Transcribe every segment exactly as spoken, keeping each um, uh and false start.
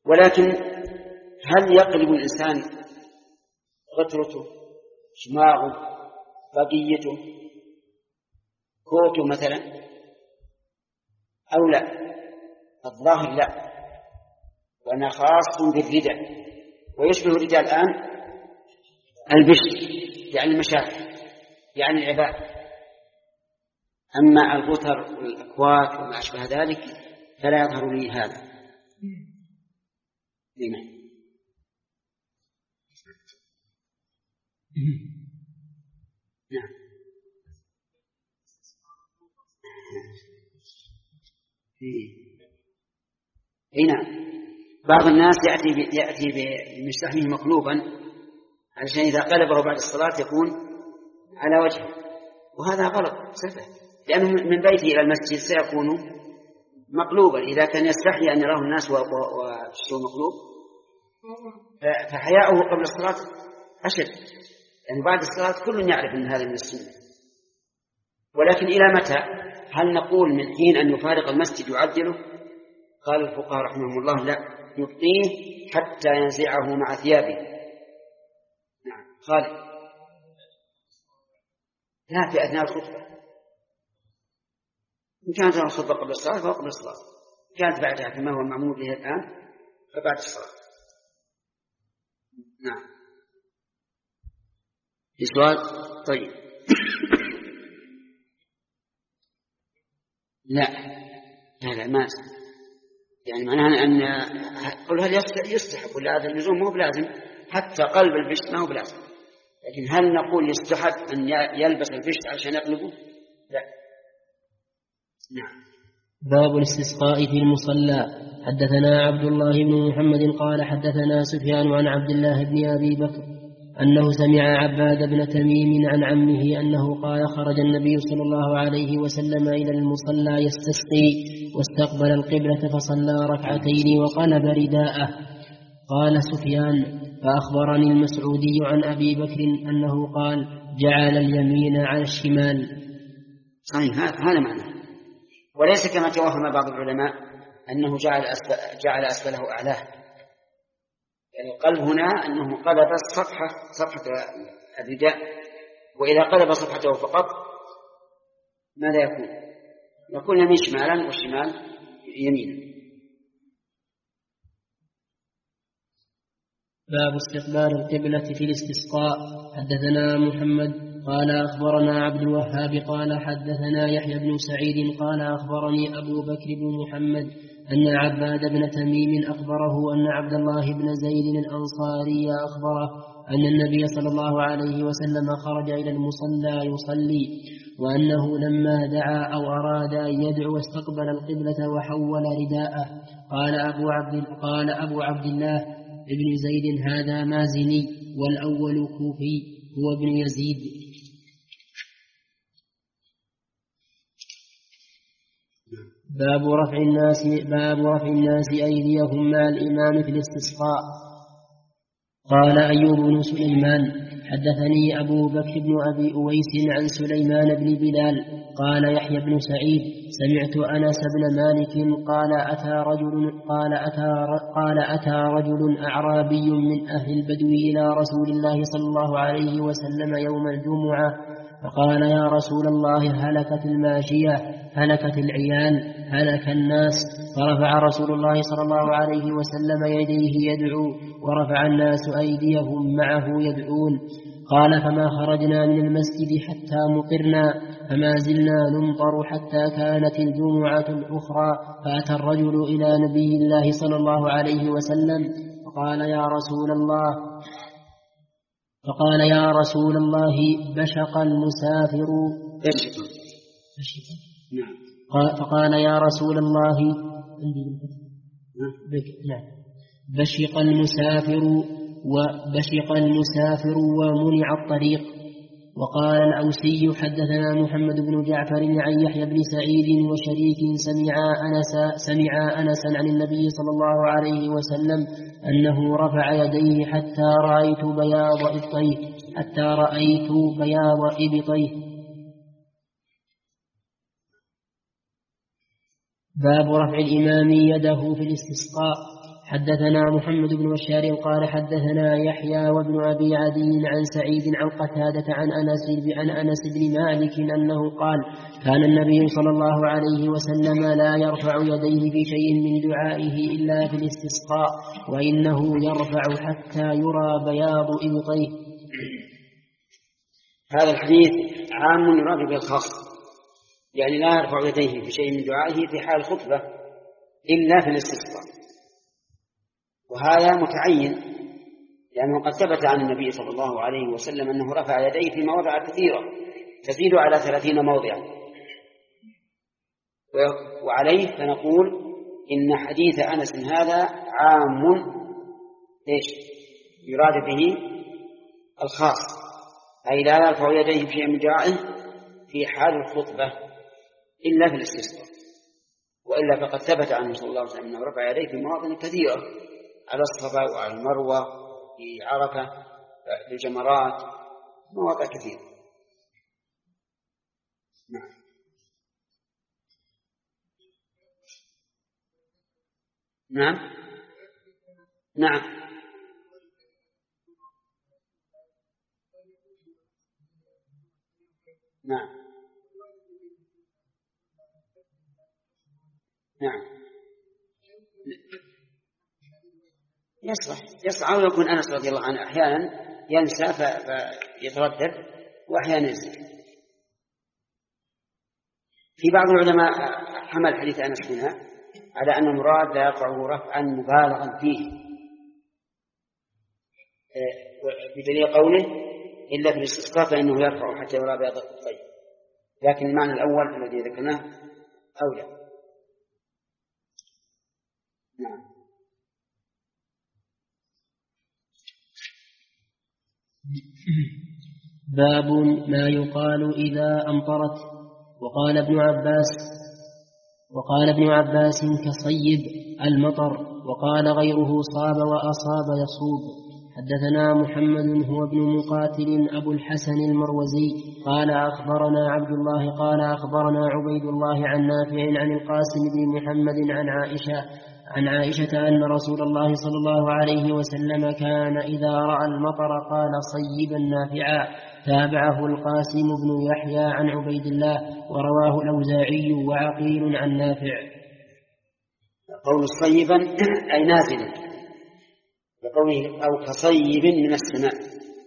ولكن هل يقلب الإنسان غترته، شماغه، بقيته، كوته مثلا أو لا؟ الظاهر لا، وأنا خاص بالرداء، ويشبه الرداء الآن البشر يعني المشاعر يعني العباء. أما الغتر والأكوات وما أشبه ذلك فلا يظهر لي هذا. نعم. نعم. اي نعم. بعض الناس يأتي يأتي بمستحمه مقلوبا علشان إذا قلبه بعد الصلاة يكون على وجهه، وهذا غلط سفه، لأنه من بيته إلى المسجد سيكون مقلوبا. إذا كان يستحي أن يراه الناس وشيء مقلوب فحياؤه قبل الصلاة أشد، يعني بعد الصلاة كل يعرف أن هذا من السنة. ولكن إلى متى؟ هل نقول من حين أن يفارق المسجد يعدله؟ قال الفقهاء رحمهم الله لا، يبقيه حتى ينزعه مع ثيابه. نعم. خالد. لا، في أثناء الخطبة. إن كانت الخطبة قبل الصلاة فهو قبل الصلاة، إن كانت بعدها كما هو المعمول به الآن فبعد الصلاة. نعم. في سؤال؟ طيب. لا لا لا ما يعني معناها أن قل هل يستحب ولا هذا اللزوم مو بلازم، حتى قلب البشت ما هو بلازم، لكن هل نقول يستحب أن يلبس البشت عشان يقلبه؟ لا. نعم. باب الاستسقاء في المصلى. حدثنا عبد الله بن محمد قال حدثنا سفيان عن عبد الله بن أبي بكر أنه سمع عباد بن تميم عن عمه أنه قال خرج النبي صلى الله عليه وسلم إلى المصلى يستسقي واستقبل القبلة فصلى ركعتين وقلب رداءه. قال سفيان فأخبرني المسعودي عن أبي بكر أنه قال جعل اليمين على الشمال. صحيح، هذا معنى، وليس كما توهم بعض العلماء أنه جعل أسفل جعل أسفله أعلاه. يعني القلب هنا أنه قلب الصفحة صفحة الرداء، وإذا قلب صفحته فقط ماذا يكون؟ يكون يمين شمالا والشمال يمينا. باب استقبال القبلة في الاستسقاء. حدثنا محمد قال أخبرنا عبد الوهاب قال حدثنا يحيى بن سعيد قال أخبرني أبو بكر بن محمد أن عباد بن تميم أخبره أن عبد الله بن زيد الأنصاري أخبره أن النبي صلى الله عليه وسلم خرج إلى المصلى يصلي، وأنه لما دعا أو أراد أن يدعو استقبل القبلة وحول رداءه. قال أبو عبد, قال أبو عبد الله ابن زيد هذا مازني، والأول كوفي هو ابن يزيد. باب رفع الناس باب رفع الناس أيديهم مع الإمام في الاستسقاء. قال أيوب بن سليمان حدثني أبو بكر بن أبي أويس عن سليمان بن بلال قال يحيى بن سعيد سمعت أنس بن مالك قال أتى رجل قال أتى قال أتى رجل أعرابي من أهل البدو إلى رسول الله صلى الله عليه وسلم يوم الجمعة فقال يا رسول الله هلكت الماشية هلكت العيال هلك الناس. فرفع رسول الله صلى الله عليه وسلم يديه يدعو ورفع الناس أيديهم معه يدعون. قال فما خرجنا من المسجد حتى مطرنا فما زلنا نمطر حتى كانت الجمعة الأخرى فأتى الرجل إلى نبي الله صلى الله عليه وسلم فقال يا رسول الله فقال يا رسول الله بشق المسافر بشق نعم فقال يا رسول الله بشق المسافر وبشق المسافر ومنع الطريق. وقال الأوسي حدثنا محمد بن جعفر عن يحيى بن سعيد وشريك سمعا أنس سمعا أنسا عن النبي صلى الله عليه وسلم أنه رفع يديه حتى رأيت بياض إبطيه حتى رأيت بياض إبطيه. باب رفع الإمام يده في الاستسقاء. حدثنا محمد بن بشار قال حدثنا يحيى وابن أبي عدي عن سعيد عن قتادة عن أنس عن أنس بن مالك أنه قال كان النبي صلى الله عليه وسلم لا يرفع يديه في شيء من دعائه إلا في الاستسقاء وإنه يرفع حتى يرى بياض إبطيه. هذا الحديث عام يراد به الخاص، يعني لا يرفع يديه في شيء من دعائه في حال خطبة إلا في الاستسقاء، وهذا متعين لأنه قد ثبت عن النبي صلى الله عليه وسلم أنه رفع يديه في مواضع كثيرة تزيد على ثلاثين موضعا، وعليه فنقول إن حديث أنس هذا عام إيش يراد به الخاص، أي لا يرفع يديه في شيء من دعائه في حال الخطبة إلا في الاستسقاء، وإلا فقد ثبت عنه صلى الله عليه وسلم أنه رفع يديه في مواطن كثيرة على الصفا وعلى المروة في عرفة في الجمرات مواضع كثيرة. نعم نعم نعم نعم نعم يصلح يصلح أو يكون أنس رضي الله عنه أحيانا ينسى فيتردد وأحيانا ينسى. في بعض العلماء حمل حديث أنس هنا على أن المراد لا يرفعه رفعا مبالغا فيه بدليل قوله إلا في الاستسقاء فإنه يرفع حتى يرى بياض الطيب، لكن المعنى الأول الذي ذكرناه أولى. نعم. باب ما يقال إذا أمطرت. وقال ابن عباس وقال ابن عباس كصيب المطر، وقال غيره صاب وأصاب يصوب. حدثنا محمد هو ابن مقاتل أبو الحسن المروزي قال أخبرنا عبد الله قال أخبرنا عبيد الله عن نافع عن القاسم بن محمد عن عائشة عن عائشة أن رسول الله صلى الله عليه وسلم كان إذا رأى المطر قال صيبا نافعا. تابعه القاسم بن يحيى عن عبيد الله ورواه الأوزاعي وعقيل عن نافع. قول صيبا أي نازلا، بقوله أو كصيب من السماء،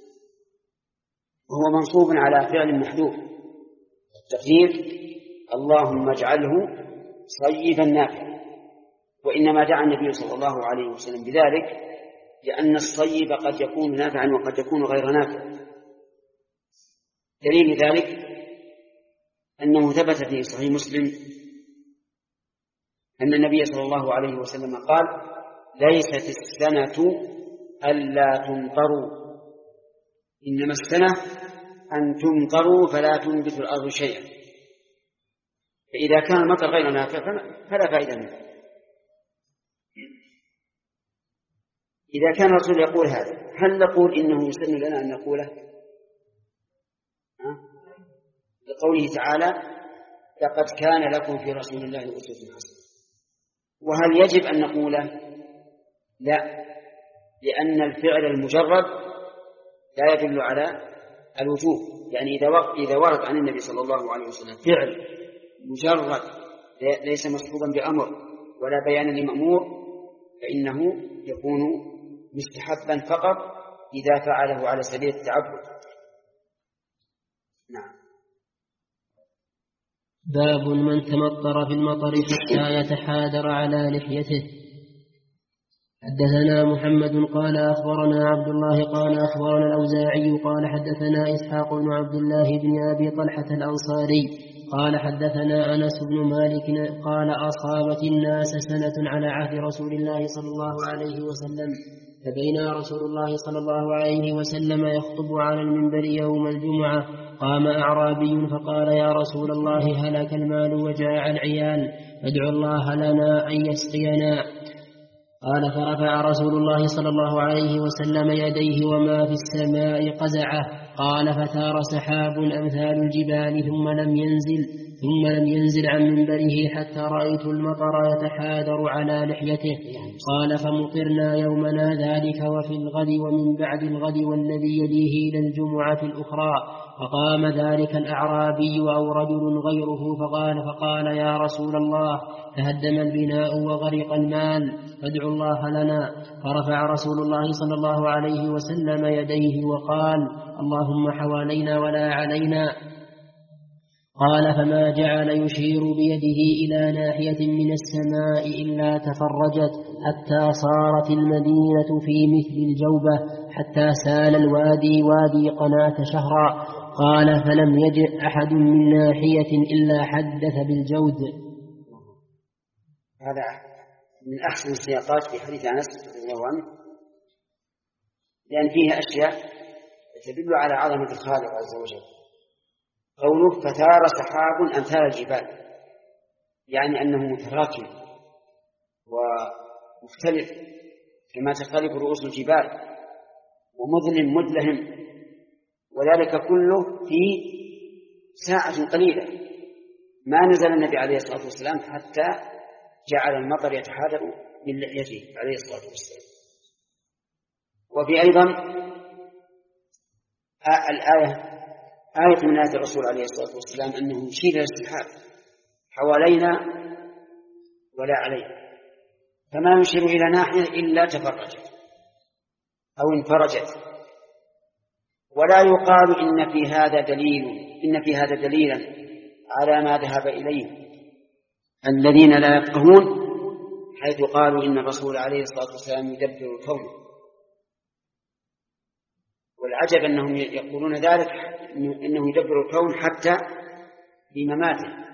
وهو منصوب على فعل محذوف التقدير اللهم اجعله صيبا نافعا. وإنما دعا النبي صلى الله عليه وسلم بذلك لأن الصيب قد يكون نافعا وقد يكون غير نافع. دليل ذلك أنه ثبت في صحيح مسلم أن النبي صلى الله عليه وسلم قال ليست السنة ألا تمطروا، إنما السنة أن تمطروا فلا تنبت الأرض شيئا. فإذا كان المطر غير نافع فلا فائدة منه. إذا كان الرسول يقول هذا هل نقول إنه يسن لنا أن نقوله؟ لقوله تعالى لقد كان لكم في رسول الله أسوة حسنة. وهل يجب أن نقوله؟ لا، لأن الفعل المجرد لا يدل على الوجوب. يعني إذا ورد عن النبي صلى الله عليه وسلم فعل مجرد ليس مصحوبا بأمر ولا بيان لمأمور فإنه يكون مستحبا فقط إذا فعله على سبيل التعبد. نعم. باب من تمطر في المطر حتى يتحادر على لحيته. حدثنا محمد قال أخبرنا عبد الله قال أخبرنا الأوزاعي قال حدثنا إسحاق بن عبد الله بن أبي طلحة الأنصاري قال حدثنا أنس بن مالك قال أصابت الناس سنة على عهد رسول الله صلى الله عليه وسلم، فبينا رسول الله صلى الله عليه وسلم يخطب على المنبر يوم الجمعة قام أعرابي فقال يا رسول الله هلك المال وجاع العيال فادعوا الله لنا أن يسقينا. قال فرفع رسول الله صلى الله عليه وسلم يديه وما في السماء قزعه قال فتار سحاب أمثال الجبال ثم لم ينزل ثم لم ينزل عن منبره حتى رأيت المطر يتحادر على لحيته. قال فمطرنا يومنا ذلك وفي الغد ومن بعد الغد والذي يليه إلى الجمعة الأخرى. فقام ذلك الأعرابي أو رجل غيره فقال فقال يا رسول الله تهدم البناء وغرق المال فادعوا الله لنا. فرفع رسول الله صلى الله عليه وسلم يديه وقال اللهم حوالينا ولا علينا. قال فما جعل يشير بيده إلى ناحية من السماء إلا تفرجت حتى صارت المدينة في مثل الجوبة حتى سال الوادي وادي قناة شهرا. قال فلم يجئ أحد من ناحية إلا حدث بالجود. هذا من أحسن السياقات في حديث أنس رضي الله عنه، لأن فيها أشياء تدل على عظمة الخالق عز وجل. قوله فثار سحاب أمثال الجبال، يعني أنه متراكم ومختلف كما تختلف رؤوس الجبال، ومظلم مدلهم، وذلك كله في ساعة قليلة. ما نزل النبي عليه الصلاة والسلام حتى جعل المطر يتحادر من لحيته عليه الصلاة والسلام. وفي أيضا الآية آية من آيات الرسول عليه الصلاة والسلام أنه يشير إلى السحاب حوالينا ولا علينا، فما يشير إلى ناحية إلا تفرجت أو انفرجت. ولا يقال إن في هذا دليل إن في هذا دليلا على ما ذهب إليه الذين لا يفقهون، حيث قالوا إن الرسول عليه الصلاة والسلام يدبر الكون. والعجب أنهم يقولون ذلك، إنه يدبر الكون حتى في مماته.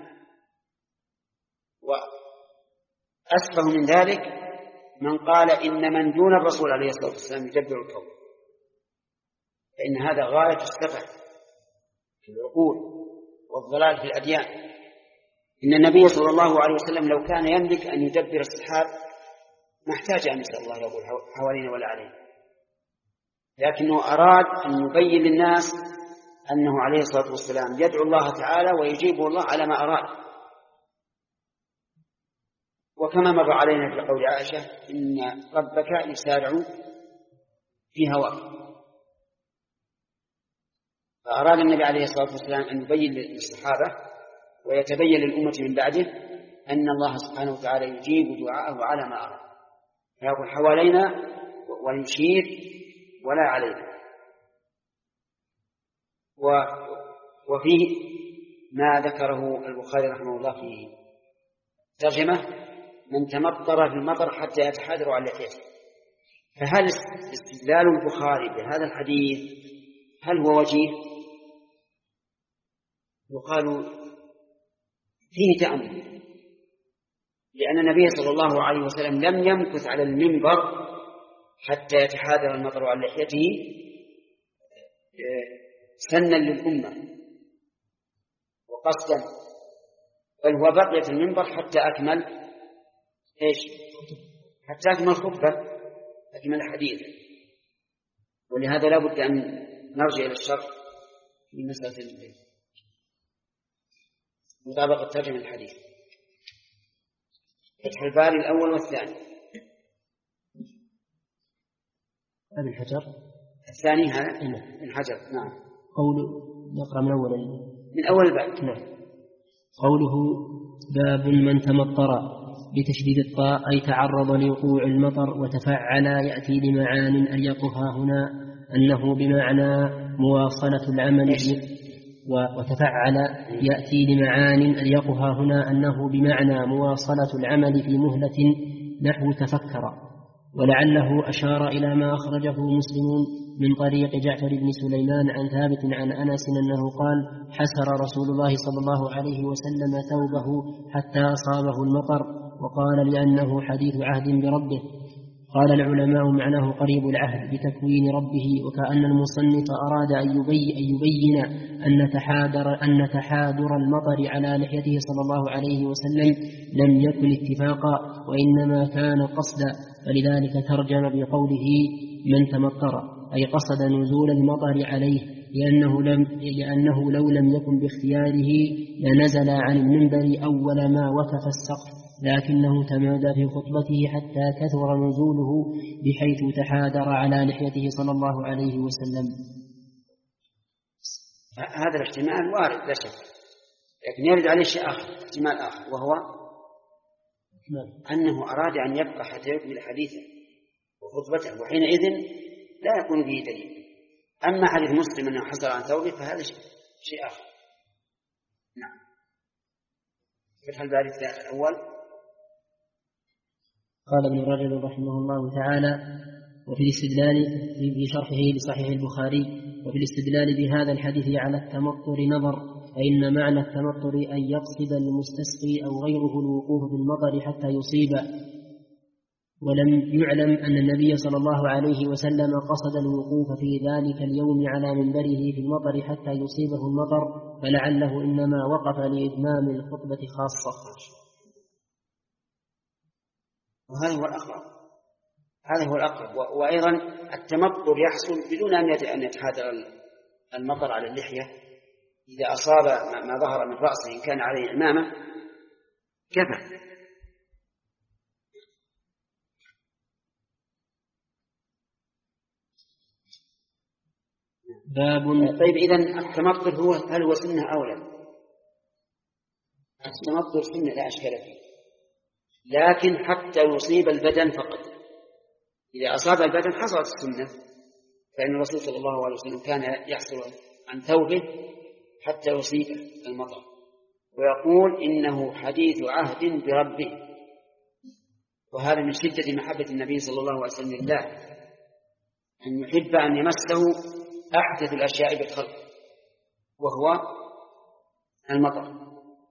وأسفه من ذلك من قال إن من دون الرسول عليه الصلاة والسلام يدبر الكون، فإن هذا غاية السفه في العقول والضلال في الأديان. إن النبي صلى الله عليه وسلم لو كان يملك أن يدبر السحاب ما احتاج أن يسأل الله يقول حوالينا ولا علينا، لكنه أراد أن يبين للناس أنه عليه الصلاة والسلام يدعو الله تعالى ويجيبه الله على ما أراد. وكما مر علينا في قول عائشة إن ربك يسارع في هواك. فأراد النبي عليه الصلاة والسلام أن يبين للصحابة ويتبين للأمة من بعده أن الله سبحانه وتعالى يجيب دعاءه على ما أراد، فيقول حوالينا ويشير ولا علينا. وفيه ما ذكره البخاري رحمه الله في ترجمة من تمطر في المطر حتى يتحادر على لحيته. فهل استدلال البخاري بهذا الحديث هل هو وجيه؟ يقال فيه تأمل، لأن النبي صلى الله عليه وسلم لم يمكث على المنبر حتى يتحادر المطر على لحيته سنا للأمة وقصدا، بل هو بقي في المنبر حتى أكمل إيش؟ حتى أكمل خطبة، أكمل حديث. ولهذا لا بد أن نرجع إلى الشرح في مسألة مطابقة ترجمة الحديث. فتح الباري الأول والثاني. ابن حجر الثاني هذا ابن حجر. نعم. قول نقرأ من أول من أول الباب. نعم. قوله باب من تمطر بتشديد الطاء أي تعرض لوقوع المطر وتفعل يأتي لمعان أليقها هنا أنه بمعنى مواصلة العمل، وتفعل يأتي لمعان أليقها هنا أنه بمعنى مواصلة العمل في مهلة نحو تفكر. ولعله أشار إلى ما أخرجه مسلم من طريق جعفر بن سليمان عن ثابت عن أنس أنه قال حسر رسول الله صلى الله عليه وسلم ثوبه حتى أصابه المطر، وقال لأنه حديث عهد بربه. قال العلماء معناه قريب العهد بتكوين ربه، وكأن المصنف أراد أن يبين أن تحادر, أن تحادر المطر على لحيته صلى الله عليه وسلم لم يكن اتفاقا وإنما كان قصدا، فلذلك ترجم بقوله من تمطر أي قصد نزول المطر عليه لأنه, لم لأنه لو لم يكن باختياره لنزل عن المنبر أول ما وكف السقف، لكنه تمادى في خطبته حتى كثر نزوله بحيث تحادر على لحيته صلى الله عليه وسلم. هذا الاحتمال وارد لا شك، لكن يرد عليه شيء آخر، احتمال آخر، وهو أنه أراد أن يبقى حتى يكمل حديثه وخطبته، وحينئذ لا يكون به دليل. أما حديث مسلم أنه حصل عن ثوبه فهذا شيء آخر. نعم. فتح الباري الأول. قال ابن رجب رحمه الله تعالى: وفي الاستدلال في شرحه لصحيح البخاري: وفي الاستدلال بهذا الحديث على التمطر نظر، فإن معنى التمطر أن يقصد المستسقي أو غيره الوقوف بالمطر حتى يصيب، ولم يعلم أن النبي صلى الله عليه وسلم قصد الوقوف في ذلك اليوم على منبره في المطر حتى يصيبه المطر، فلعله إنما وقف لإتمام الخطبة خاصة. وهذا هو الأقرب، هذا هو الأقرب. وأيضا التمطر يحصل بدون أن يتحادر المطر على اللحية، إذا أصاب ما ظهر من رأسه إن كان عليه عمامة كفى. باب. طيب إذن التمطر هو هل هو سنة أو لا؟ التمطر سنة لا أشكال فيه، لكن حتى يصيب البدن فقط. إذا أصاب البدن حصلت السنة، فإن الرسول صلى الله عليه وسلم كان يحصل عن ثوبه حتى يصيب المطر، ويقول إنه حديث عهد بربه، وهذا من شدة محبة النبي صلى الله عليه وسلم لله، أن يحب أن يمسه أحدث الأشياء بالخلق وهو المطر.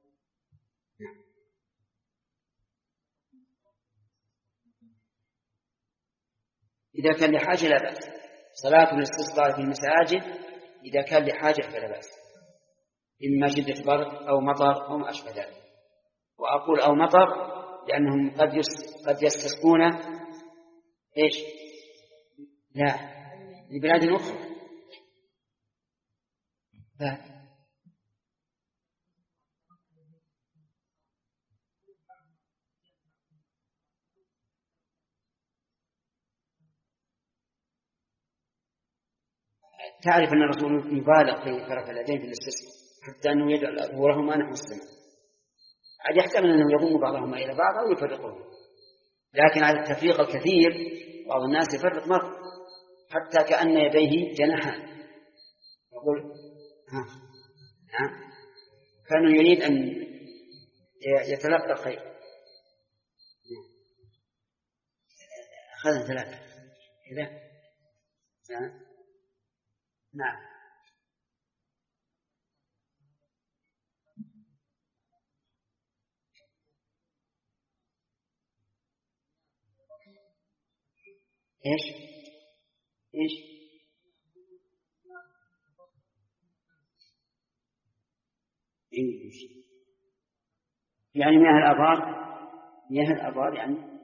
إذا كان لحاجة لا بأس، صلاة الاستسقاء في المساجد إذا كان لحاجة فلا بأس، إما شدة برد أو مطر أو ما أشبه ذلك. وأقول أو مطر لأنهم قد قد يستسقون إيش؟ لا، لبلاد أخرى. لا. تعرف أن الرسول يبالغ في طرف اليدين في الاستسقاء حتى أنه يجعل أظهرهما نحو السماء، عاد يحتمل أنه يضم بعضهما إلى بعض أو يفرقهما، لكن على التفريق الكثير بعض الناس يفرق مرة حتى كأن يديه جناحان، يقول ها ها كانوا يريد أن يتلقى الخير. أخذنا ثلاثة كذا. نعم. إيش إيش إيش يعني مياه الآبار، مياه الآبار يعني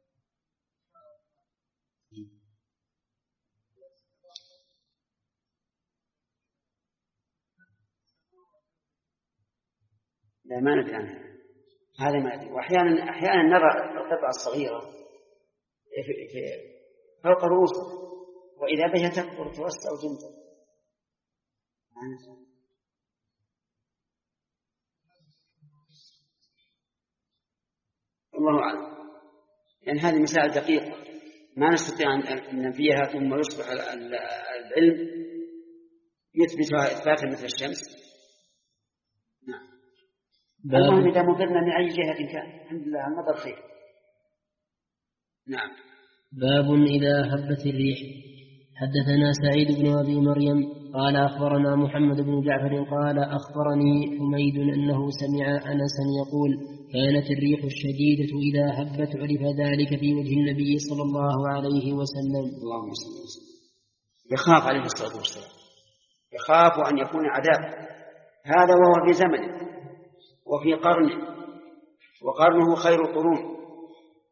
لا ما ندري عنها، هذا ما أدري. وأحيانا أحيانا نرى القطع الصغيرة في في فوق رؤوسه، وإذا بها تكبر توسع وتنتظر. الله أعلم، يعني هذه مسائل دقيقة ما نستطيع أن ننفيها ثم يصبح العلم يثبتها إثباتا مثل الشمس. نعم. اللهم إذا مضرنا من أي جهة كان الحمد لله المطر خير. نعم. باب إذا هبت الريح. حدثنا سعيد بن أبي مريم قال أخبرنا محمد بن جعفر قال أخبرني حميد أنه سمع أنسا يقول كانت الريح الشديدة إذا هبت عرف ذلك في وجه النبي صلى الله عليه وسلم. اللهم صل وسلم. يخاف عليه الصلاة والسلام، يخاف أن يكون عذاب، هذا وهو في زمنه وفي قرنه، وقرنه خير القرون،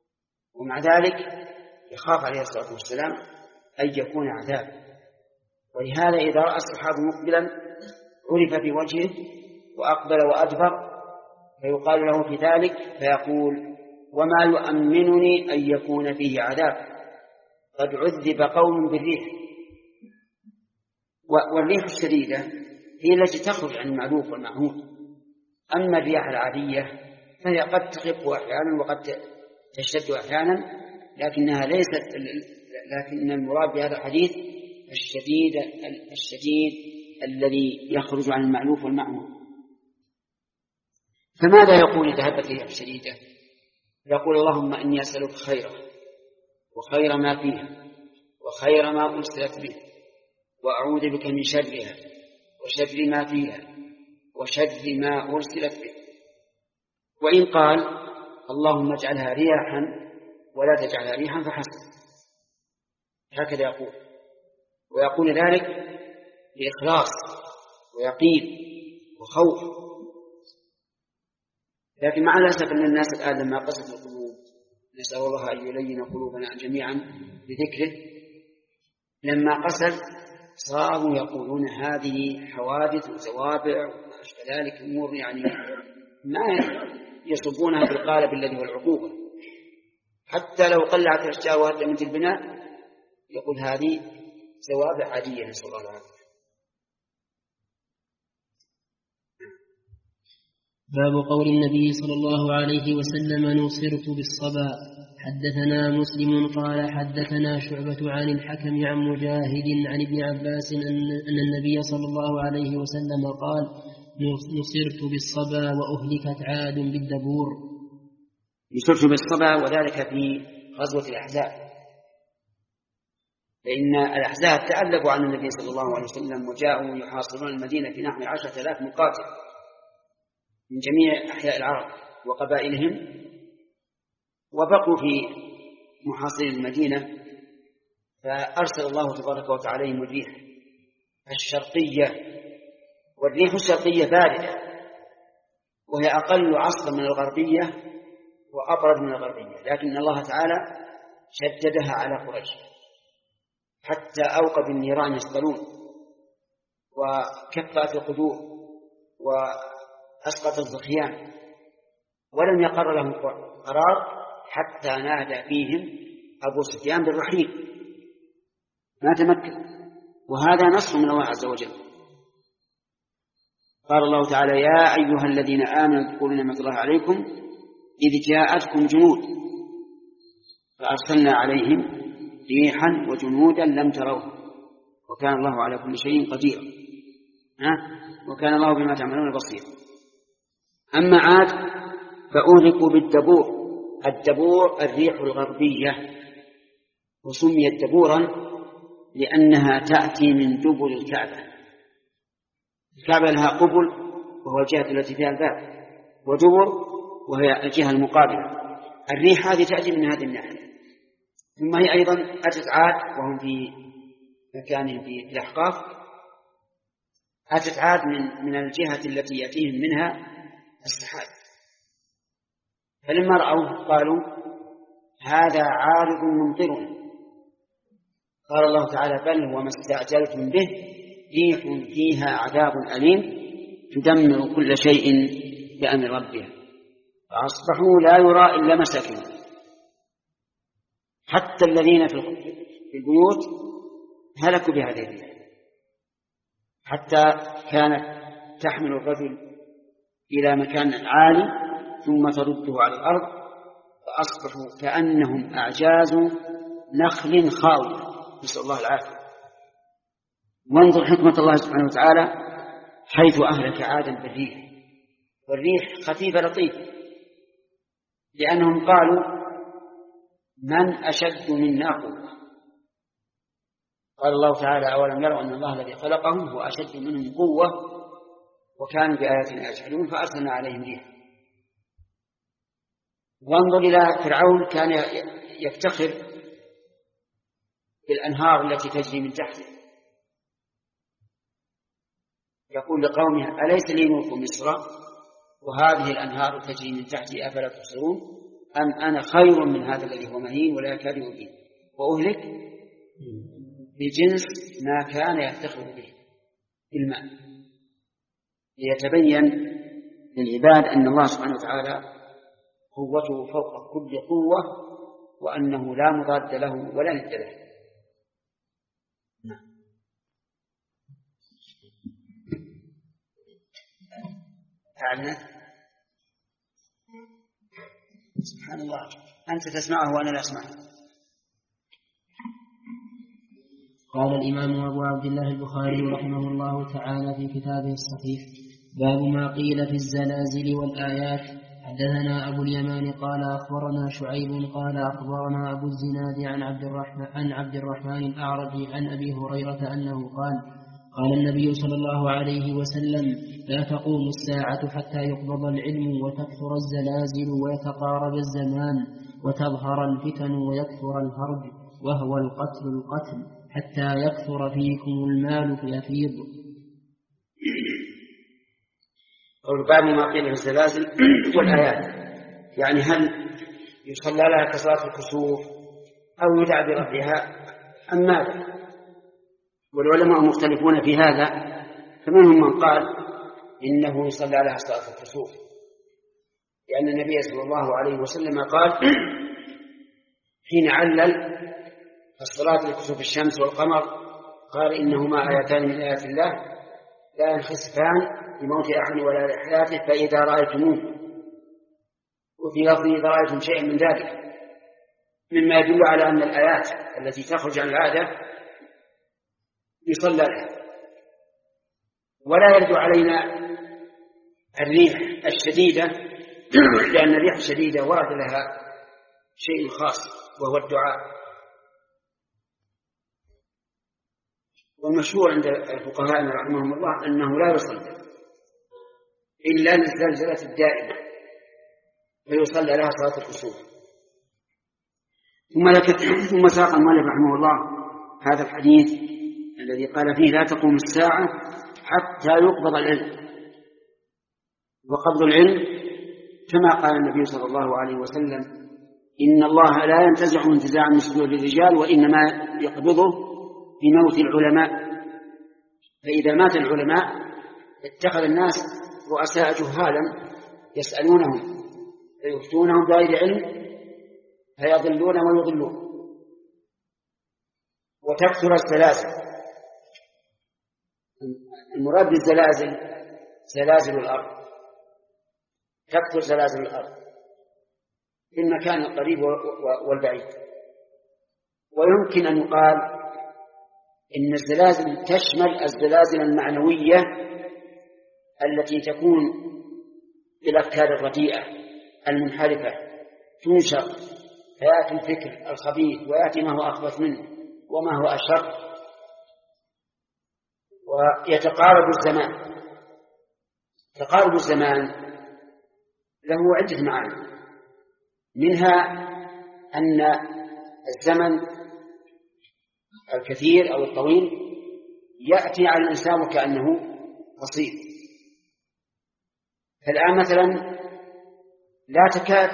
ومع ذلك يخاف عليه الصلاة والسلام أن يكون عذاب. ولهذا إذا رأى السحاب مقبلا عرف في وجهه وأقبل وأدبر فيقال له في ذلك فيقول: وما يؤمنني أن يكون فيه عذاب، قد عذب قوم بالريح. والريح الشديدة هي التي تخرج عن المألوف والمعهود، أما الرياح العادية فهي قد تخف أحيانا وقد تشتد أحيانا، لكنها ليست لكن المراد بهذا الحديث الشديد الشديد الذي يخرج عن المألوف والمعهود. فماذا يقول إذا هبت الريح الشديدة؟ يقول: اللهم إني أسألك خيره وخير ما فيها وخير ما أرسلت به، وأعوذ بك من شرها وشر ما فيها وشر ما أرسلت به. وإن قال: اللهم اجعلها رياحا ولا تجعلها ريحا فحسب، هكذا يقول، ويقول ذلك بإخلاص ويقين وخوف. لكن مع الأسف أن الناس الآن لما قست القلوب، نسأل الله أن يلين قلوبنا جميعا بذكره، لما قست صاروا يقولون هذه حوادث وزوابع وما أشبه ذلك، أمور يعني ما يصبونها بالقالب الذي هو العقوبة. حتى لو قلعت الأشجار وهدمت البناء يقول هذه زوابع عادية، نسأل الله العافية. باب قول النبي صلى الله عليه وسلم: نصرت بالصبا. حدثنا مسلم قال حدثنا شعبة عن الحكم عن مجاهد عن ابن عباس أن النبي صلى الله عليه وسلم قال: نصرت بالصبا وأهلكت عاد بالدبور. نصرت بالصبا، وذلك في غزوة الأحزاب، فإن الأحزاب تألفوا عن النبي صلى الله عليه وسلم وجاءوا يحاصرون المدينة في نحو عشرة آلاف مقاتل من جميع أحياء العرب وقبائلهم، وبقوا في محاصر المدينة، فأرسل الله تبارك وتعالى عليهم الريح الشرقية. والريح الشرقية باردة، وهي أقل عصفا من الغربية وأبرد من الغربية، لكن الله تعالى شددها على قريش حتى أوقد النيران يسبلون وكفأت القدور وأسقط الزخيان، ولم يقر لهم قرار حتى نادى فيهم أبو سفيان بالرحيل، ما تمكن. وهذا نصر من الله عز وجل. قال الله تعالى: يا أيها الذين آمنوا اذكروا نعمة الله عليكم إذ جاءتكم جنود فأرسلنا عليهم ريحا وجنودا لم تروها وكان الله على كل شيء قدير. ها؟ وكان الله بما تعملون بصير. أما عاد فأهلكوا بالدبور. الدبور الريح الغربية، وسميت دبورا لأنها تأتي من دبر الكعبة. الكعبة لها قبل وهو الجهة التي فيها الباب، ودبر وهي الجهة المقابلة. الريح هذه تأتي من هذه الناحية. ثم هي أيضا أتت عاد وهم في مكانهم في الأحقاف، أتت عاد من من الجهة التي يأتيهم منها السحاب، فلما رأوه قالوا: هذا عارض ممطرنا. قال الله تعالى: بل هو ما استعجلتم به ريح فيها عذاب أليم تدمر كل شيء بأمر ربها فأصبحوا لا يرى إلا مساكنهم. حتى الذين في البيوت هلكوا بهذه الريح، حتى كانت تحمل الرجل إلى مكان عالي ثم ترده على الأرض فأصبحوا كأنهم أعجاز نخل خاوية، نسأل الله العافية. وانظر حكمة الله سبحانه وتعالى حيث أهلك عادا بالريح، والريح خفيفة لطيفة، لأنهم قالوا: من أشد منا قوة. قال الله تعالى: أولم يروا أن الله الذي خلقهم هو أشد منهم قوة وكانوا بآياتنا يجحدون فأرسلنا عليهم ريح. وانظر إلى فرعون، كان يفتخر بالأنهار التي تجري من تحته، يقول لقومه: أليس لي ملك مصر وهذه الأنهار تجري من تحتي أفلا تبصرون أم أنا خير من هذا الذي هو مهين ولا يكاد يبين وأهلك بجنس ما كان يفتخر به المال، ليتبين للعباد أن الله سبحانه وتعالى قوته فوق كل قوة، وأنه لا مضاد له ولا ند له. نعم. أعلنت سبحان الله، أنت تسمعه وأنا لا أسمعه. قال الإمام أبو عبد الله البخاري رحمه الله تعالى في كتابه الصحيح: باب ما قيل في الزلازل والآيات. حدثنا أبو اليمان قال أخبرنا شعيب قال أخبرنا أبو الزناد عن عبد الرحمن, عن عبد الرحمن الأعرج عن أبي هريرة أنه قال: قال النبي صلى الله عليه وسلم: لا تقوم الساعة حتى يقبض العلم وتكثر الزلازل ويتقارب الزمان وتظهر الفتن ويكثر الهرج وهو القتل القتل حتى يكثر فيكم المال فيفيض. قول باب ما قيل في الزلازل والآيات، يعني هل يصلى لها كصلاة الكسوف أو يدعى برفعها أم ماذا؟ والعلماء مختلفون في هذا، فمنهم من قال إنه يصلى لها صلاة الكسوف، لأن النبي صلى الله عليه وسلم قال حين علل الصلاة لكسوف الشمس والقمر قال: إنهما آيتان من آيات الله لا ينخسفان لموت أحد ولا لحياته فإذا رأيتموه، وفي لفظ إذا رأيتم شيئا من ذلك، مما يدل على أن الآيات التي تخرج عن العادة يصلى لها. ولا يرد علينا الريح الشديدة، لأن الريح الشديدة ورد لها شيء خاص وهو الدعاء. والمشهور عند الفقهاء رحمهم الله أنه لا يصلى إلا للزلزلة الدائمة فيصلى لها صلاة الكسوف. ثم ثم ساق المؤلف رحمه الله هذا الحديث الذي قال فيه: لا تقوم الساعة حتى يقبض العلم. وقبض العلم كما قال النبي صلى الله عليه وسلم: إن الله لا ينتزع انتزاعا من صدور الرجال، وإنما يقبضه بموت العلماء. فإذا مات العلماء اتخذ الناس رؤساء جهالا يسألونهم فيفتونهم بغير علم فيضلون ويضلون. وتكثر الزلازل. المراد بالزلازل زلازل الأرض، تكثر زلازل الأرض في المكان القريب والبعيد. ويمكن أن يقال إن الزلازل تشمل الزلازل المعنوية التي تكون بالأفكار الرديئة المنحرفة، تنشر فيأتي الفكر الخبيث ويأتي ما هو أخبث منه وما هو أشر، ويتقارب الزمان. تقارب الزمان له عدة معاني، منها أن الزمن الكثير أو الطويل يأتي على الإنسان وكأنه قصير. فالآن مثلا لا تكاد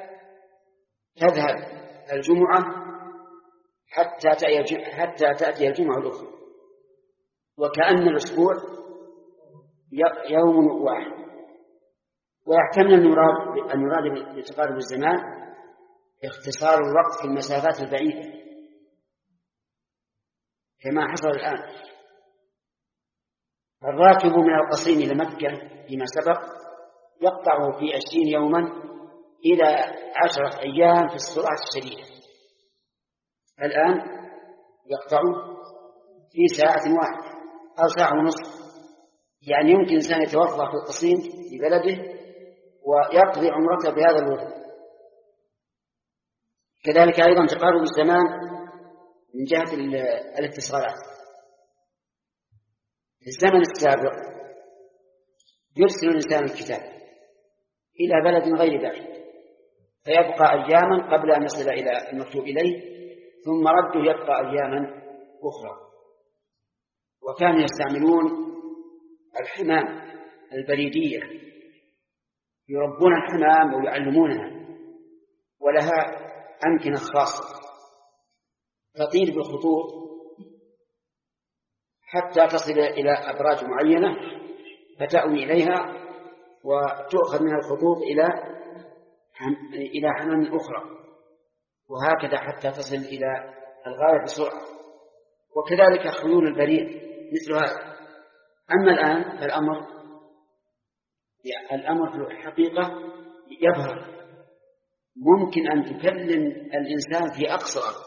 تذهب الجمعة حتى حتى تأتي الجمعة الأخرى، وكأن الأسبوع يوم واحد. ويحتمل أن يراد أن يراد بتقارب الزمان اختصار الوقت في المسافات البعيدة كما حصل الآن. الراكب من القصيم إلى مكة فيما سبق يقطعه في عشرين يوما إلى عشرة أيام في السرعة الشديدة. الآن يقطعه في ساعة واحدة أو ساعة ونصف. يعني يمكن إنسان يتوظف في القصيم في بلده ويقضي عمرته بهذا الوقت. كذلك أيضا تقارب الزمان من جهة الاتصالات. في الزمن السابق يرسل الإنسان الكتاب إلى بلد غير بعيد فيبقى أياما قبل أن يصل إلى المكتوب إليه، ثم رده يبقى أياما أخرى. وكانوا يستعملون الحمام البريدية، يربون الحمام ويعلمونها، ولها أمكنة خاصة تطير بالخطوط حتى تصل إلى أبراج معينة فتأوي إليها وتؤخذ من الخطوط إلى إلى حمام أخرى، وهكذا حتى تصل إلى الغاية بسرعة. وكذلك خيول البريد مثل هذا. أما الآن فالأمر يعني الأمر في الحقيقة يظهر، ممكن أن تكلم الإنسان في أقصى الأرض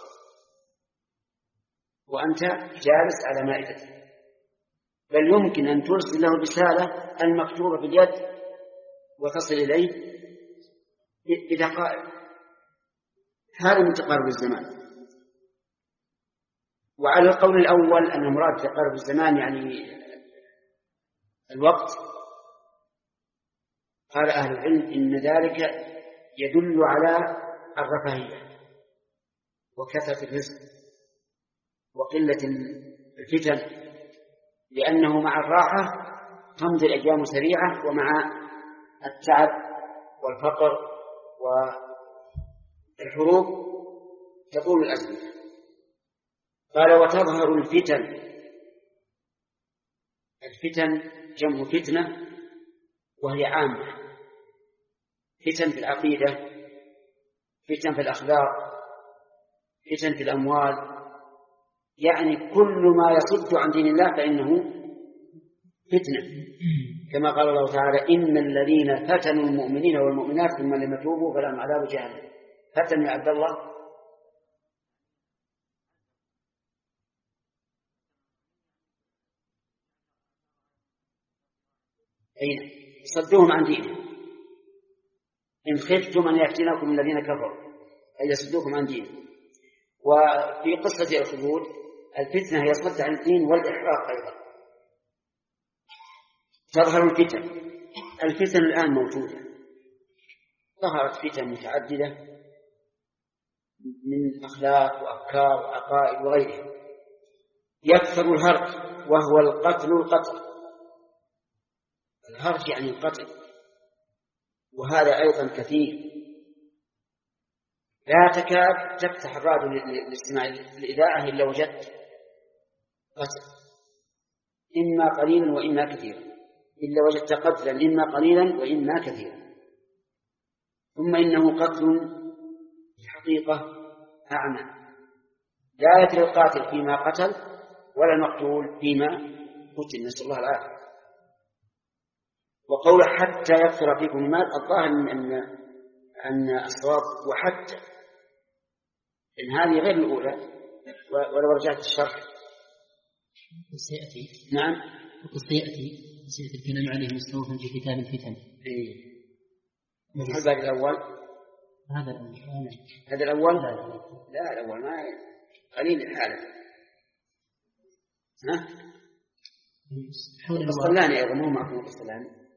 وأنت جالس على مائدته، بل يمكن أن ترسل له رسالة المكتوبة باليد وتصل إليه بدقائق. هذا من تقارب الزمان. وعلى القول الأول أن مراد تقارب الزمان يعني الوقت، قال أهل العلم إن ذلك يدل على الرفاهية وكثرة الرزق وقلة الفتن، لأنه مع الراحة تمضي الأيام سريعة، ومع التعب والفقر والحروب تطول الأزمنة. قال وتظهر الفتن. الفتن جمع فتنة وهي عامة، فتن في العقيدة، فتن في الأخلاق، فتن في الأموال، يعني كل ما يصد عن دين الله فإنه فتنة، كما قال الله تعالى إن الذين فتنوا المؤمنين والمؤمنات ثم لم يتوبوا فلهم عذاب جهنم. فتن يا عبد الله أين صدوهم عن دينهم، إن خفتم أن يفتنكم الذين كفروا أي يصدوكم عن دينهم. وفي قصة الخلود الفتنة هي صد عن الدين والإحراق أيضا. تظهر الفتن. الفتن الآن موجودة، ظهرت فتن متعددة من أخلاق وأفكار وعقائد وغيرها. يكثر الهرج وهو القتل القتل. الهرج يعني القتل، وهذا أيضا كثير، لا تكاد تفتح الراديو لاستماع الإذاعة إلا وجدت قتل، إما قليلا وإما كثيرا، إلا وجدت قتلا إما قليلا وإما كثيرا. ثم إنه قتل الحقيقة أعمى، لا يدري القاتل فيما قتل ولا المقتول فيما قتل، نسأل الله العافية. وقول حتى يكثر فيكم المال، الظاهر أن أن الصواب وحتى، إن هذه غير الأولى، ولو رجعت الشرح سيأتي. نعم سيأتي سيأتي الكلام عليه مستوفا في كتاب الفتن. إيه. هذا الأول هذا الأول هذا الأول لا, لا الأول ما قليل الحالة. ها الصلاني أيضا مو معقول الصلاني،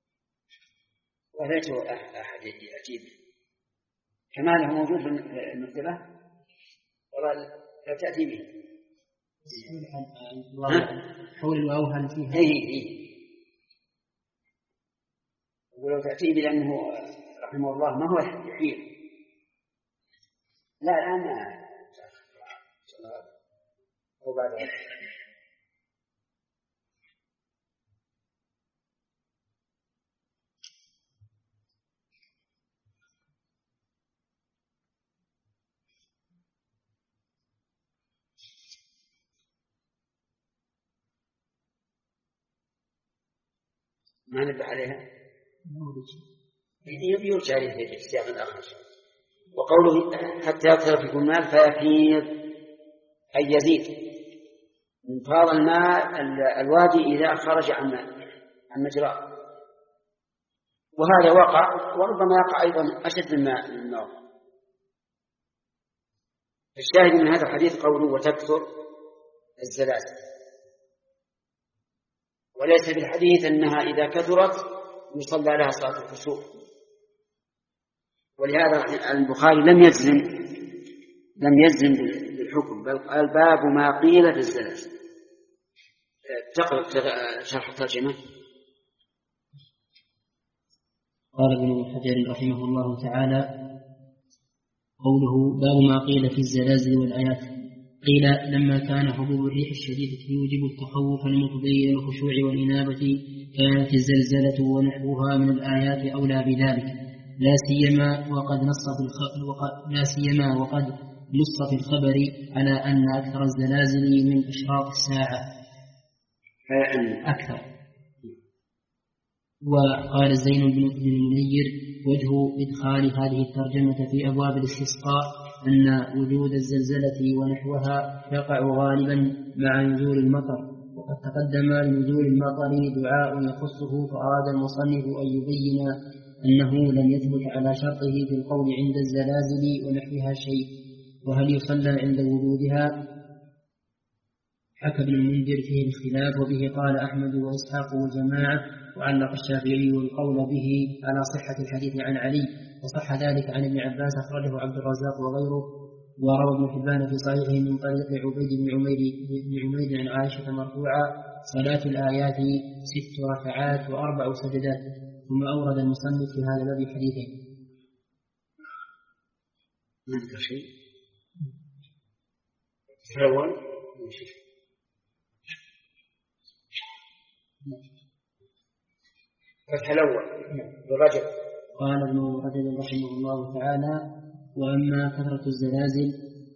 وريته أحد عجيب كماله موجود في المكتبة والله لا تأتي به. حول الواو هل فيها؟ إيه إيه ولو تأتي به لأنه رحمه الله ما هو يحيل. لا الآن ما هو بعد ما نبه عليها يرجع إليه في السياق الآخر. وقوله حتى يكثر فيكم المال فيفيض أي يزيد، انفاض الماء الوادي إذا خرج عن عن مجراه، وهذا وقع وربما يقع أيضا أشد من النار. الشاهد من هذا الحديث قوله وتكثر الزلازل، وليس في الحديث أنها إذا كثرت يصلى لها صلاة الكسوف. ولهذا البخاري لم يجزم لم يجزم بالحكم، بل قال باب ما قيل في الزلازل. تقرأ شرح الترجمة. قال ابن حجر رحمه الله تعالى قوله باب ما قيل في الزلازل والآيات، قيل لما كان هبوب الريح الشديدة يوجب التخوف المفضي إلى الخشوع والإنابة كانت الزلزلة ونحوها من الآيات أولى بذلك، لا سيما وقد نص في الخبر لا سيما وقد نص في الخبر على أن أكثر الزلازل من أشراط الساعة أكثر. وقال زين بن المنير وجه إدخال هذه الترجمة في أبواب الاستسقاء أن وجود الزلزلة ونحوها يقع غالبا مع نزول المطر، وقد تقدم لنزول المطر دعاء يخصه، فأراد المصنف أن يبين أنه لم يثبت على شرطه في القول عند الزلازل ونحوها شيء، وهل يصلى عند وجودها؟ حكى ابن المنذر فيه الخلاف، وبه قال أحمد وإسحاق وجماعة، وعلق الشافعي القول به على صحة الحديث عن علي، وصح ذلك عن ابن عباس أخرجه عبد الرزاق وغيره، وروى ابن حبان في صحيحه من طريق عبيد بن عمير بن عمير عن عائشة مرفوعا: صلاة الآيات ست ركعات وأربع سجدات. ثم أورد المصنف في هذا الباب حديثين. ما ذكر شيء الأول فتح الأول برجل. قال ابن رجب رحمه الله تعالى: وأما كثرة الزلازل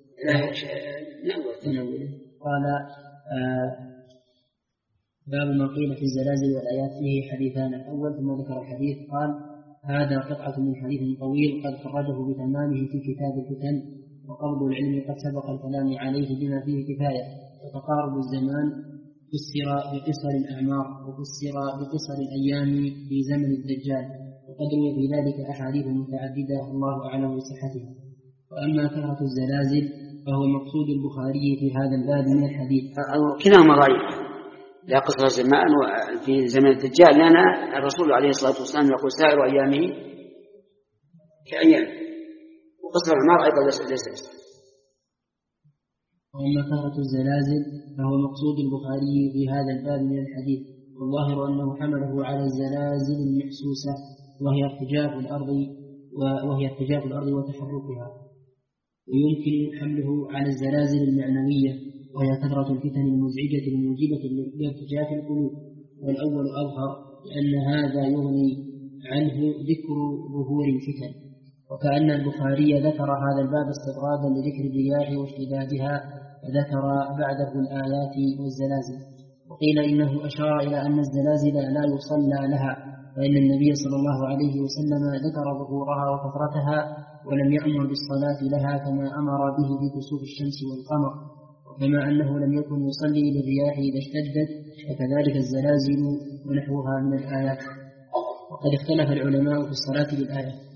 قال آه باب ما قيل في الزلازل والآيات فيه حديثان. الأول ثم ذكر الحديث قال: هذا قطعة من حديث طويل قد خرجه بتمامه في كتاب الفتن، وقبض العلم قد سبق الكلام عليه بما فيه كفاية، وتقارب الزمان فسر بقصر الأعمار وفسر بقصر الأيام في زمن الدجال، وقد روي في ذلك أحاديث متعددة الله أعلم بصحتها. وأما كثرة الزلازل فهو مقصود البخاري في هذا الباب من الحديث. كلاهما ضعيف، لا قصر الزمان في زمن الدجال، لأن الرسول عليه الصلاة والسلام يقول سائر أيامه كأيام، وقصر الأعمار أيضا ليس بس. وأما كثرة الزلازل فهو مقصود البخاري في هذا الباب من الحديث، والظاهر أنه حمله على الزلازل المحسوسة وهي ارتجاف الأرض وهي ارتجاف الأرض وتحركها، ويمكن حمله على الزلازل المعنوية وهي كثرة الفتن المزعجة الموجبة لارتجاف القلوب، والأول أظهر لأن هذا يغني عنه ذكر ظهور الفتن. وكأن البخاري ذكر هذا الباب استطرادا لذكر الرياح واشتدادها، فذكر بعده الآيات والزلازل. وقيل إنه أشار إلى أن الزلازل لا يصلى لها، فإن النبي صلى الله عليه وسلم ذكر ظهورها وكثرتها ولم يأمر بالصلاة لها كما أمر به في كسوف الشمس والقمر، وكما أنه لم يكن يصلي للرياح إذا اشتدت، وكذلك الزلازل ونحوها من الآيات. وقد اختلف العلماء في الصلاة للآيات،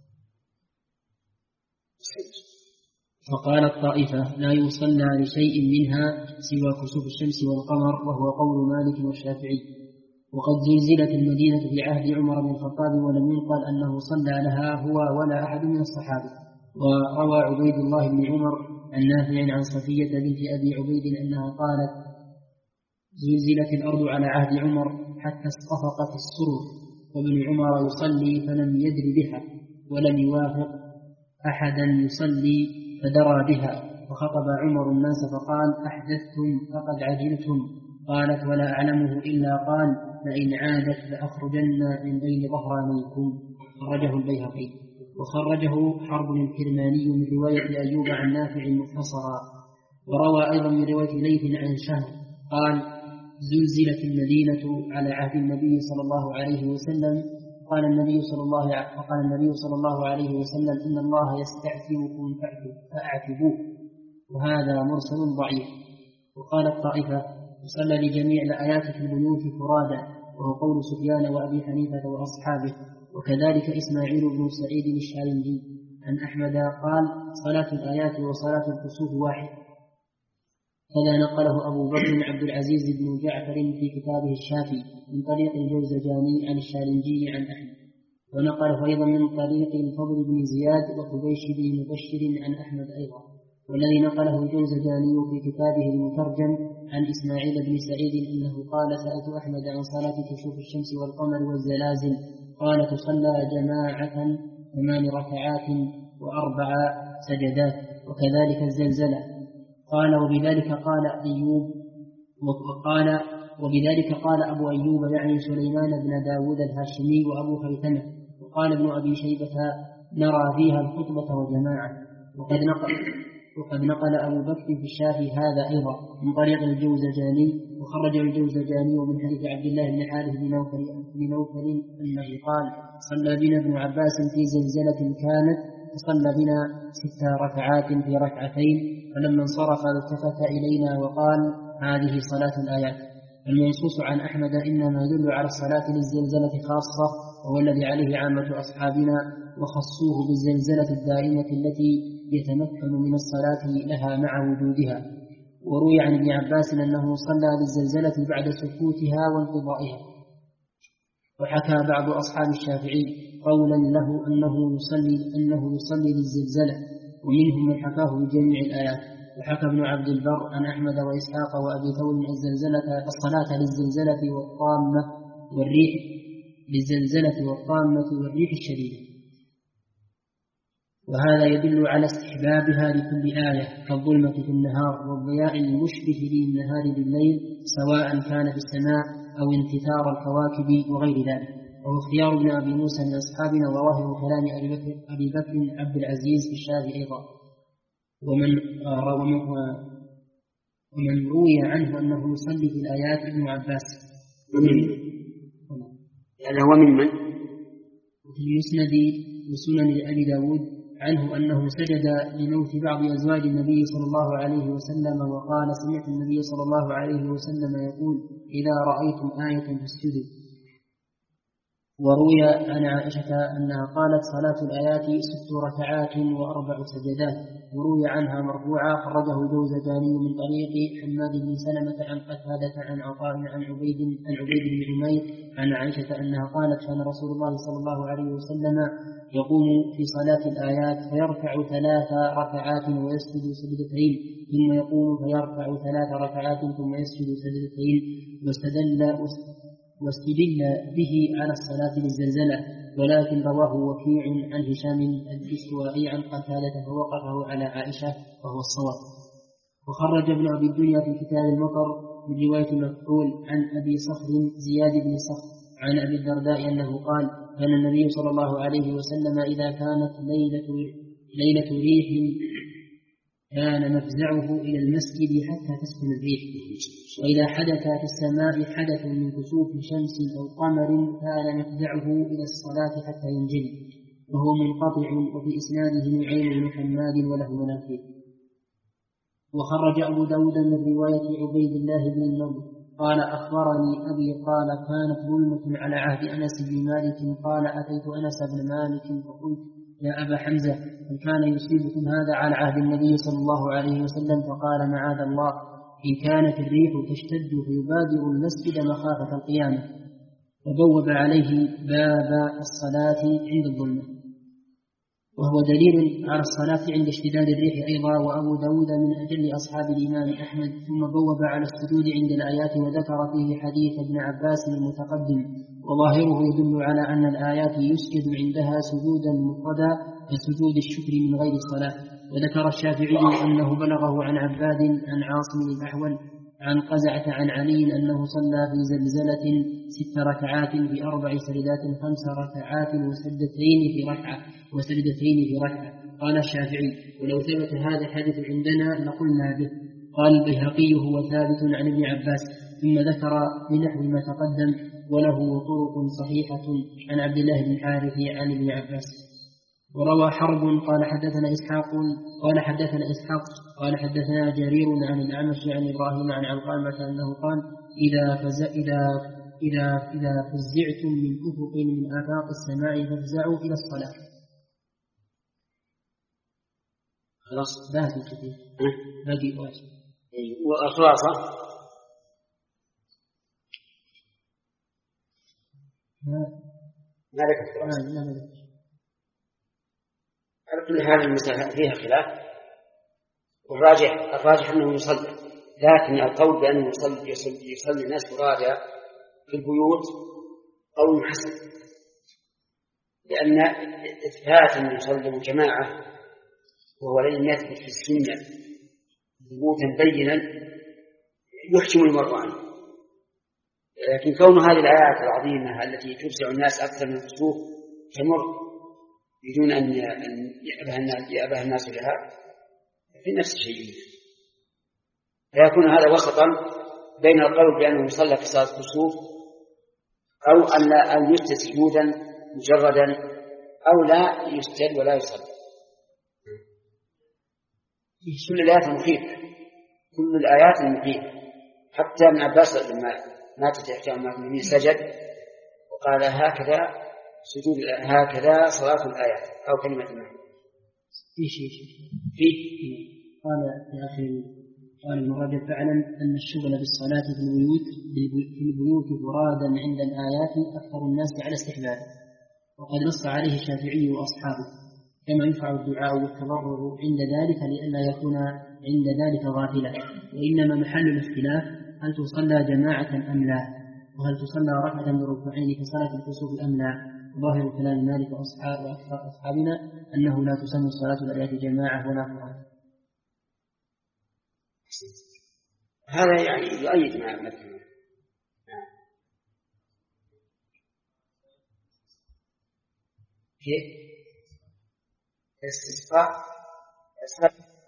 فقال الطائفة لا يصلى لشيء منها سوى كسوف الشمس والقمر، وهو قول مالك والشافعي. وقد زلزلت المدينة في عهد عمر بن الخطاب ولم ينقل أنه صلى لها هو ولا أحد من الصحابة. وروى عبيد الله بن عمر عن نافع عن صفية بنت أبي عبيد أنها قالت: زلزلت الأرض على عهد عمر حتى اصطفقت السرور، وابن عمر يصلي فلم يدر بها ولم يوافق أحدا يصلي فدرى بها، فخطب عمر الناس فقال: أحدثتم فقد عجلتم. قالت: ولا أعلمه إلا قال: لئن عادت لأخرجن من بين ظهرانيكم. خرجه البيهقي. وخرجه حرب الكرماني من رواية أيوب عن نافع مختصرا. وروى أيضا من رواية ليث عن شهر قال: زلزلت المدينة على عهد النبي صلى الله عليه وسلم. قال النبي صلى الله وقال النبي صلى الله عليه وسلم: إن الله يستعتبكم فأعتبوه. وهذا مرسل ضعيف. وقال الطائفة: وصلى لجميع الآيات في البيوت فرادا، وهو قول سفيان وأبي حنيفة وأصحابه، وكذلك إسماعيل بن سعيد الشالنجي عن أحمد قال: صلاة الآيات وصلاة الكسوف واحد. كذا نقله أبو بكر عبد العزيز بن جعفر في كتابه الشافي من طريق الجوزجاني عن الشالنجي عن أحمد، ونقله أيضا من طريق الفضل بن زياد وحبيش بن مبشر عن أحمد أيضا، والذي نقله الجوزجاني في كتابه المترجم عن إسماعيل بن سعيد أنه قال: سألت أحمد عن صلاة كسوف الشمس والقمر والزلازل، قال: تصلى جماعة ثمان ركعات وأربع سجدات، وكذلك الزلزلة. قال وبذلك قال أيوب وقال وبذلك قال أبو أيوب يعني سليمان بن داود الهاشمي وأبو خيثمة. وقال ابن أبي شيبة نرى فيها الخطبة وجماعة. وقد نقل وقد نقل أبو بكر في الشافعي هذا أيضا من طريق الجوزجاني، وخرج الجوزجاني من حديث عبد الله بن حارث بن نوفل أنه قال صلى بنا ابن عباس في زلزلة كانت فصلى بنا ست ركعات في ركعتين، فلما انصرف التفت إلينا وقال هذه صلاة الآيات. المنصوص عن أحمد إنما يدل على الصلاة للزلزلة خاصة، وهو الذي عليه عامة أصحابنا، وخصوه بالزلزلة الدائمة التي يتمكن من الصلاة لها مع وجودها. وروي عن ابن عباس أنه صلى للزلزلة بعد سكوتها وانقضائها. وحكى بعض أصحاب الشافعي قولا له أنه يصلي, أنه يصلي للزلزلة، ومنهم من حكاه بجميع الآيات. وحكى ابن عبد البر عن أحمد وإسحاق وأبي ثور الزلزلة الصلاة للزلزلة والطامة والريح للزلزلة والطامة والريح الشديدة. وهذا يدل على استحبابها لكل آية كالظلمة في النهار والضياء المشبه للنهار بالليل، سواء كان في السماء أو انتثار الكواكب وغير ذلك. وهو اختيار ابن أبي موسى من أصحابنا وظاهر كلام أبي بكر, أبي بكر عبد العزيز في الشافعي أيضا. ومن, ومن, ومن روي عنه أنه يصلي في الآيات ابن عباس. يعني هو من من؟ وفي المسند وسنن أبي داود عنه أنه سجد لموت بعض أزواج النبي صلى الله عليه وسلم، وقال سمعت النبي صلى الله عليه وسلم يقول إذا رأيتم آية فاسجدوا. وروي عن عائشة أنها قالت صلاة الآيات ست ركعات وأربع سجدات. وروي عنها مرفوعا خرجه الجوزجاني من طريق حماد بن سلمة عن قتادة عن عطاء عن عبيد عن عبيد بن عمير عن عائشة أنها قالت كان رسول الله صلى الله عليه وسلم يقوم في صلاة الآيات فيركع ثلاث ركعات ويسجد سجدتين، ثم يقوم فيركع ثلاث ركعات ثم يسجد سجدتين. واستدل واستدل به على الصلاة للزلزلة، ولكن رواه وكيع عن هشام الدستوائي عن قتادة فوقفه على عائشة وهو الصواب. وخرج ابن أبي الدنيا في كتاب المطر من رواية مكحول عن أبي صخر زياد بن صخر عن أبي الدرداء أنه قال كان النبي صلى الله عليه وسلم إذا كانت ليلة, ليلة ريح كان مفزعه إلى المسجد حتى تسكن الريح، وإذا حدث في السماء حدث من كسوف شمس أو قمر كان مفزعه إلى الصلاة حتى ينجلي، وهو منقطع. وفي إسناده نعيم بن حماد وله مناكير. وخرج أبو داود من رواية عبيد الله بن النضر قال أخبرني أبي قال كانت ظلمة على عهد أنس بن مالك قال أتيت أنس بن مالك فقلت يا أبا حمزة هل كان يصيبكم هذا على عهد النبي صلى الله عليه وسلم؟ فقال معاذ الله إن كانت الريح تشتد فيبادر المسجد مخافة القيامة. وبوب عليه باب الصلاة عند الظلمة، وهو دليل على الصلاة عند اشتداد الريح أيضا. وأبو داود من أجل أصحاب الإمام أحمد. ثم بوب على السجود عند الآيات وذكر فيه حديث ابن عباس المتقدم، وظاهره يدل على أن الآيات يسجد عندها سجودا مفردا كسجود الشكر من غير صلاة. وذكر الشافعي أنه بلغه عن عباد عن عاصم الأحول عن قزعة عن علي أنه صلى في زلزلة ست ركعات في أربع سجدات خمس ركعات وسجدتين في ركعة وسجدتين في ركعة. قال الشافعي ولو ثبت هذا الحديث عندنا لقلنا به. قال البيهقي هو ثابت عن ابن عباس. ثم ذكر بنحو ما تقدم وله طرق صحيحة عن عبد الله بن حارث عن ابن عباس. وروى حرب قال حدثنا إسحاق قال حدثنا إسحاق قال حدثنا جرير عن الأعمش عن إبراهيم عن علقمة أنه قال إذا فز إذا إذا إذا فزعتم من أفق من آفاق السماء فافزعوا إلى الصلاة. خلاص باقي كثير باقي واجب. والخلاصة ما لك الخلاصة. على كل هذه المسألة فيها خلاف، والراجح الراجح أنه يصلي، لكن القول بأنه يصلي يصلي, يصلي الناس فرادى في البيوت قول حسن، لأن إثبات أن يصلي جماعة وهو لم يثبت في السنة ثبوتا بينا يحكم المرء عنه. لكن كون هذه الآيات العظيمة التي تفزع الناس أكثر من الكسوف تمر بدون أن يأبه الناس لها في نفس الشيء، فيكون هذا وسطا بين القول بأنه يصلى في صلاة الكسوف أو أن لا أن يسجد سجودا مجردا أو لا يسجد ولا يصلي. كل الآيات مخيفة، كل الآيات مخيفة. حتى ابن عباس لما ماتت إحدى أمهاتهم سجد وقال هكذا سجود هكذا صلاة الآيات أو كلمة المعنى. في شيء في قال يا أخي قال المراجع فاعلم أن الشغل بالصلاة في البيوت في البيوت فرادا عند الآيات أكثر الناس على استحبابه، وقد نص عليه الشافعي وأصحابه، كما ينفع الدعاء والتضرع عند ذلك لئلا يكون عند ذلك غافلا. وإنما محل الاختلاف هل تصلى جماعة أم لا، وهل تصلى ركعة بركوعين في صلاة الكسوف أم لا. ظاهر كلام مالك وأصحابنا أنه لا تسمى صلاة الآيات جماعة ولا فراد. هذا يعني يؤيد ما مثلا كيف؟ استسقاء